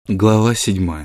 Глава 7.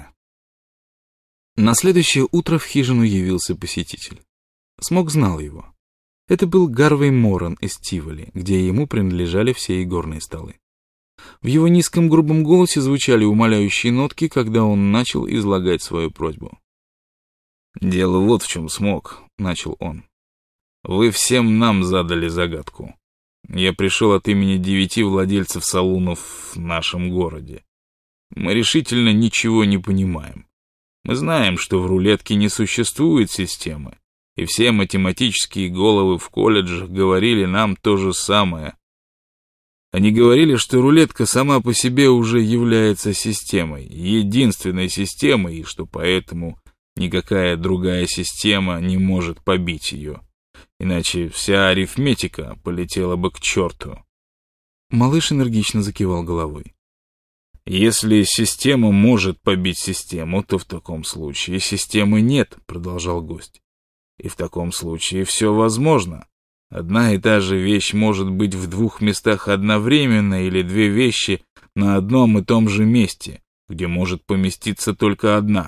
На следующее утро в хижину явился посетитель. Смок знал его. Это был Гарвей Моран из Тиволи, где ему принадлежали все игорные столы. В его низком грубом голосе звучали умоляющие нотки, когда он начал излагать свою просьбу. «Дело вот в чем, Смок», — начал он. «Вы всем нам задали загадку. Я пришел от имени 9 владельцев салунов в нашем городе. Мы решительно ничего не понимаем. Мы знаем, что в рулетке не существует системы, и все математические головы в колледжах говорили нам то же самое. Они говорили, что рулетка сама по себе уже является системой, единственной системой, и что поэтому никакая другая система не может побить ее. Иначе вся арифметика полетела бы к черту». Малыш энергично закивал головой. «Если система может побить систему, то в таком случае системы нет», — продолжал гость. «И в таком случае все возможно. Одна и та же вещь может быть в 2 местах одновременно или 2 вещи на одном и том же месте, где может поместиться только одна».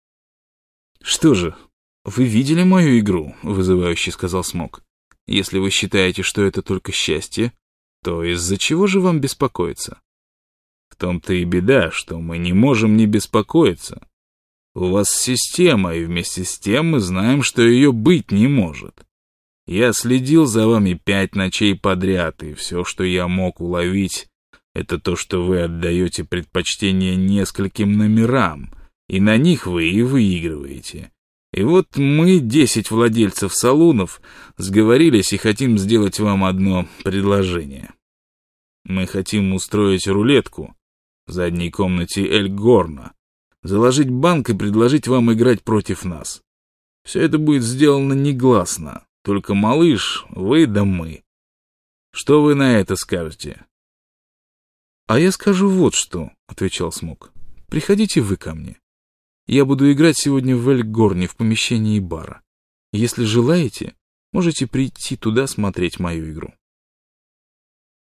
«Что же, вы видели мою игру?» — вызывающе сказал Смок. «Если вы считаете, что это только счастье, то из-за чего же вам беспокоиться?» «В том-то и беда, что мы не можем не беспокоиться. У вас система, и вместе с тем мы знаем, что ее быть не может. Я следил за вами 5 ночей подряд, и все, что я мог уловить, это то, что вы отдаете предпочтение нескольким номерам, и на них вы и выигрываете. И вот мы, 10 владельцев салунов, сговорились и хотим сделать вам одно предложение. Мы хотим устроить рулетку в задней комнате Эльгорна, заложить банк и предложить вам играть против нас. Все это будет сделано негласно, только малыш, вы да мы. Что вы на это скажете?» «А я скажу вот что», — отвечал Смок. «Приходите вы ко мне. Я буду играть сегодня в Эльгорне в помещении бара. Если желаете, можете прийти туда смотреть мою игру».